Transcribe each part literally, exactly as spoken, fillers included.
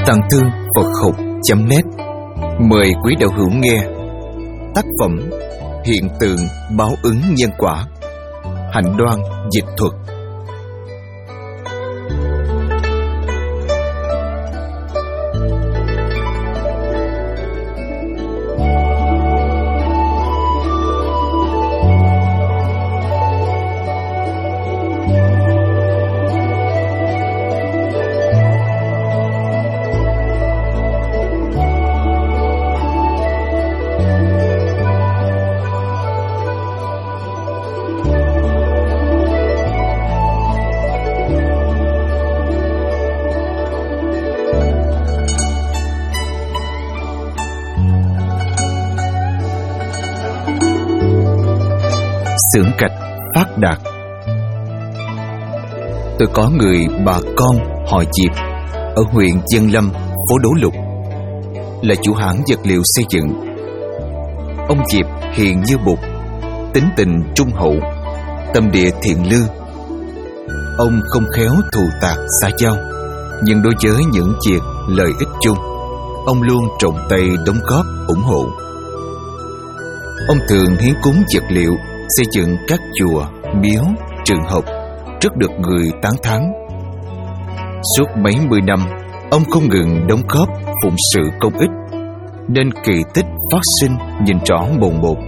Tàng Thư Phật Học chấm net mời quý đạo hữu nghe tác phẩm Hiện tượng báo ứng nhân quả, Hạnh Đoan dịch thuật. Xưởng gạch phát đạt. Tôi có người bà con họ Diệp ở huyện Dân Lâm, phố Đỗ Lục, là chủ hãng vật liệu xây dựng. Ông Diệp hiền như bụt, tính tình trung hậu, tâm địa thiện lương. Ông không khéo thù tạc xã giao, nhưng đối với những việc lợi ích chung, ông luôn trọng tay đóng góp ủng hộ. Ông thường hiến cúng vật liệu xây dựng các chùa, miếu, trường học, rất được người tán thán. Suốt mấy mươi năm, ông không ngừng đóng góp phụng sự công ích, nên kỳ tích phát sinh nhìn rõ mồn một.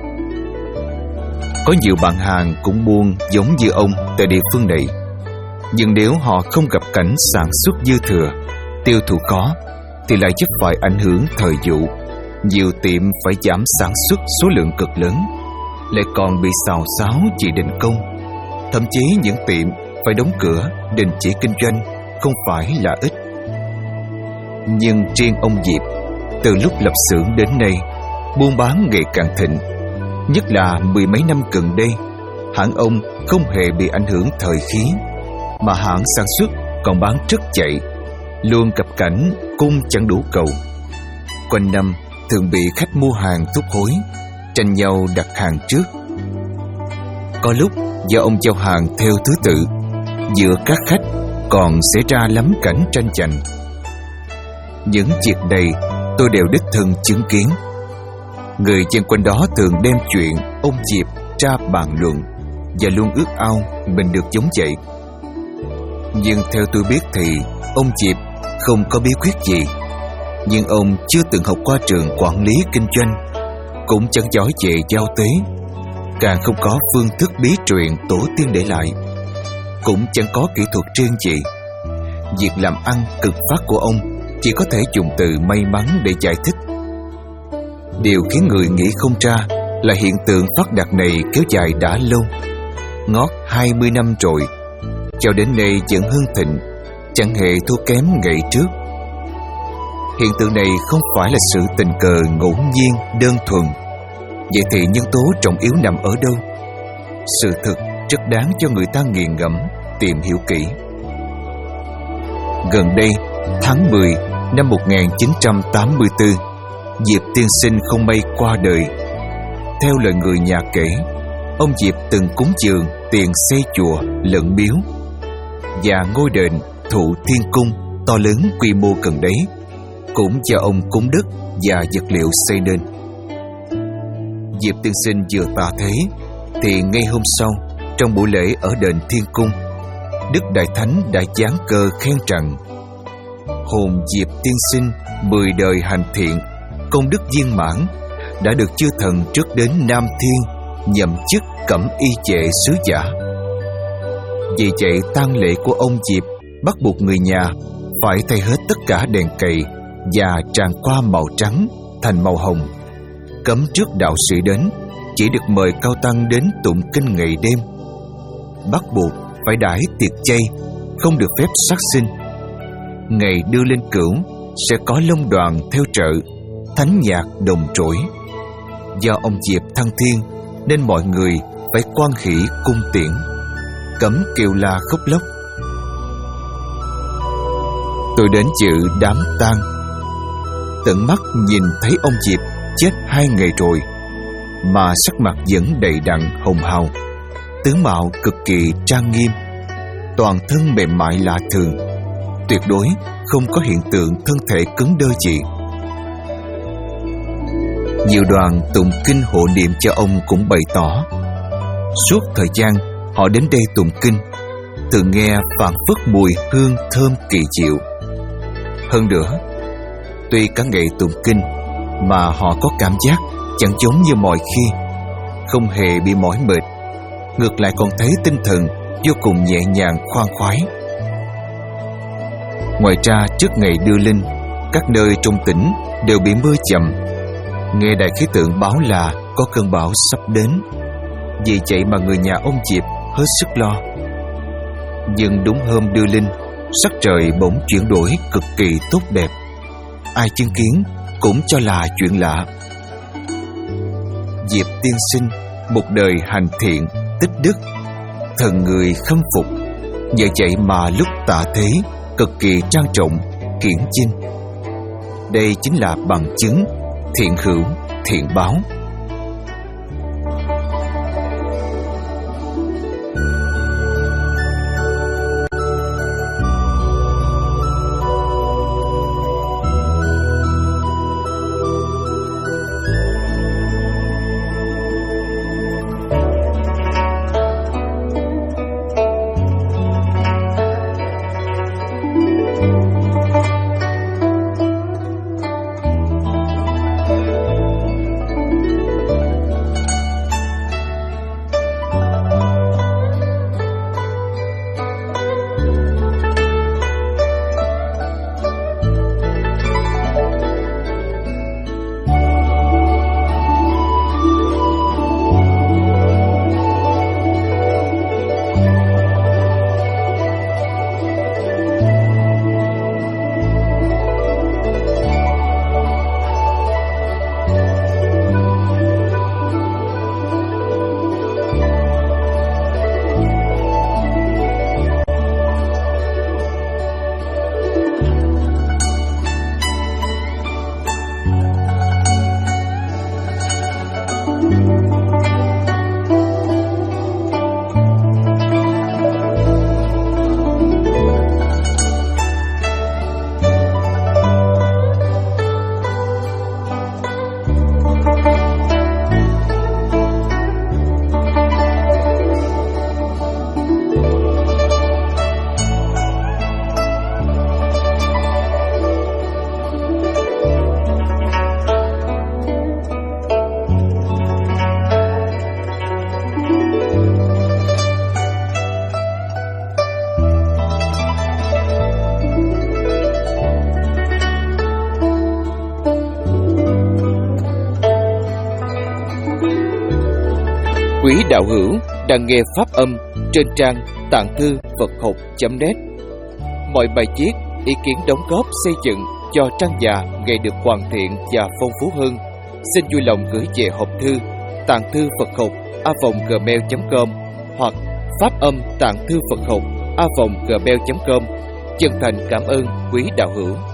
Có nhiều bạn hàng cũng buôn giống như ông tại địa phương này, nhưng nếu họ không gặp cảnh sản xuất dư thừa, tiêu thụ khó, thì lại chắc phải ảnh hưởng thời vụ. Nhiều tiệm phải giảm sản xuất số lượng cực lớn, lại còn bị xào xáo chỉ định công. Thậm chí những tiệm phải đóng cửa, đình chỉ kinh doanh không phải là ít. Nhưng riêng ông Diệp, từ lúc lập xưởng đến nay, buôn bán ngày càng thịnh. Nhất là mười mấy năm gần đây, hãng ông không hề bị ảnh hưởng thời khí, mà hãng sản xuất còn bán rất chạy, luôn gặp cảnh cung chẳng đủ cầu. Quanh năm thường bị khách mua hàng thúc hối, tranh nhau đặt hàng trước. Có lúc do ông giao hàng theo thứ tự, giữa các khách còn xảy ra lắm cảnh tranh giành. Những việc này tôi đều đích thân chứng kiến. Người dân quanh đó thường đem chuyện ông Diệp ra bàn luận, và luôn ước ao mình được giống vậy. Nhưng theo tôi biết thì ông Diệp không có bí quyết gì. Nhưng ông chưa từng học qua trường quản lý kinh doanh, cũng chẳng giỏi về giao tế, càng không có phương thức bí truyền tổ tiên để lại, cũng chẳng có kỹ thuật riêng gì. Việc làm ăn cực phát của ông chỉ có thể dùng từ may mắn để giải thích. Điều khiến người nghĩ không ra là hiện tượng phát đạt này kéo dài đã lâu, ngót hai mươi năm rồi, cho đến nay vẫn hưng thịnh, chẳng hề thua kém ngày trước. Hiện tượng này không phải là sự tình cờ ngẫu nhiên đơn thuần. Vậy thì nhân tố trọng yếu nằm ở đâu? Sự thực rất đáng cho người ta nghiền ngẫm, tìm hiểu kỹ. Gần đây, tháng mười năm một nghìn chín trăm tám mươi tư, Diệp tiên sinh không may qua đời. Theo lời người nhà kể, ông Diệp từng cúng dường tiền xây chùa lẫn miếu, và ngôi đền Thụ Thiên Cung to lớn quy mô gần đấy cũng cho ông cúng đất và vật liệu xây nên. Diệp tiên sinh vừa tạ thế thì ngay hôm sau, trong buổi lễ ở đền Thiên Cung, Đức Đại Thánh đã giáng cơ khen rằng hồn Diệp tiên sinh mười đời hành thiện, công đức viên mãn, đã được chư thần trước đến Nam Thiên nhậm chức cẩm y vệ sứ giả. Vì vậy tang lễ của ông Diệp bắt buộc người nhà phải thay hết tất cả đèn cầy và tràn qua màu trắng thành màu hồng. Cấm trước đạo sĩ đến, chỉ được mời cao tăng đến tụng kinh ngày đêm. Bắt buộc phải đãi tiệc chay, không được phép sát sinh. Ngày đưa lên cửu sẽ có long đoàn theo trợ, thánh nhạc đồng trỗi. Do ông Diệp thăng thiên nên mọi người phải quan hỷ cung tiễn, cấm kêu la khóc lóc. Tôi đến dự đám tang, tận mắt nhìn thấy ông Diệp chết hai ngày rồi, mà sắc mặt vẫn đầy đặn hồng hào, tướng mạo cực kỳ trang nghiêm, toàn thân mềm mại lạ thường, tuyệt đối không có hiện tượng thân thể cứng đơ gì. Nhiều đoàn tụng kinh hộ niệm cho ông cũng bày tỏ suốt thời gian họ đến đây tụng kinh, thường nghe phảng phất mùi hương thơm kỳ diệu. Hơn nữa, tuy cả ngày tụng kinh mà họ có cảm giác chẳng giống như mọi khi, không hề bị mỏi mệt, ngược lại còn thấy tinh thần vô cùng nhẹ nhàng khoan khoái. Ngoài ra, trước ngày đưa linh, các nơi trong tỉnh đều bị mưa chậm. Nghe đài khí tượng báo là có cơn bão sắp đến, vì vậy mà người nhà ông Diệp hết sức lo. Nhưng đúng hôm đưa linh, sắc trời bỗng chuyển đổi cực kỳ tốt đẹp. Ai chứng kiến cũng cho là chuyện lạ. Diệp tiên sinh một đời hành thiện, tích đức, thần người khâm phục, nhờ vậy mà lúc tạ thế cực kỳ trang trọng, hiển chinh. Đây chính là bằng chứng thiện hữu, thiện báo. Quý đạo hữu đang nghe pháp âm trên trang tạng thư Phật học chấm net. Mọi bài viết, ý kiến đóng góp xây dựng cho trang già ngày được hoàn thiện và phong phú hơn, xin vui lòng gửi về hộp thư tạng thư Phật học a vòng gmail chấm com hoặc pháp âm tạng thư Phật học a vòng gmail chấm com. Chân thành cảm ơn quý đạo hữu.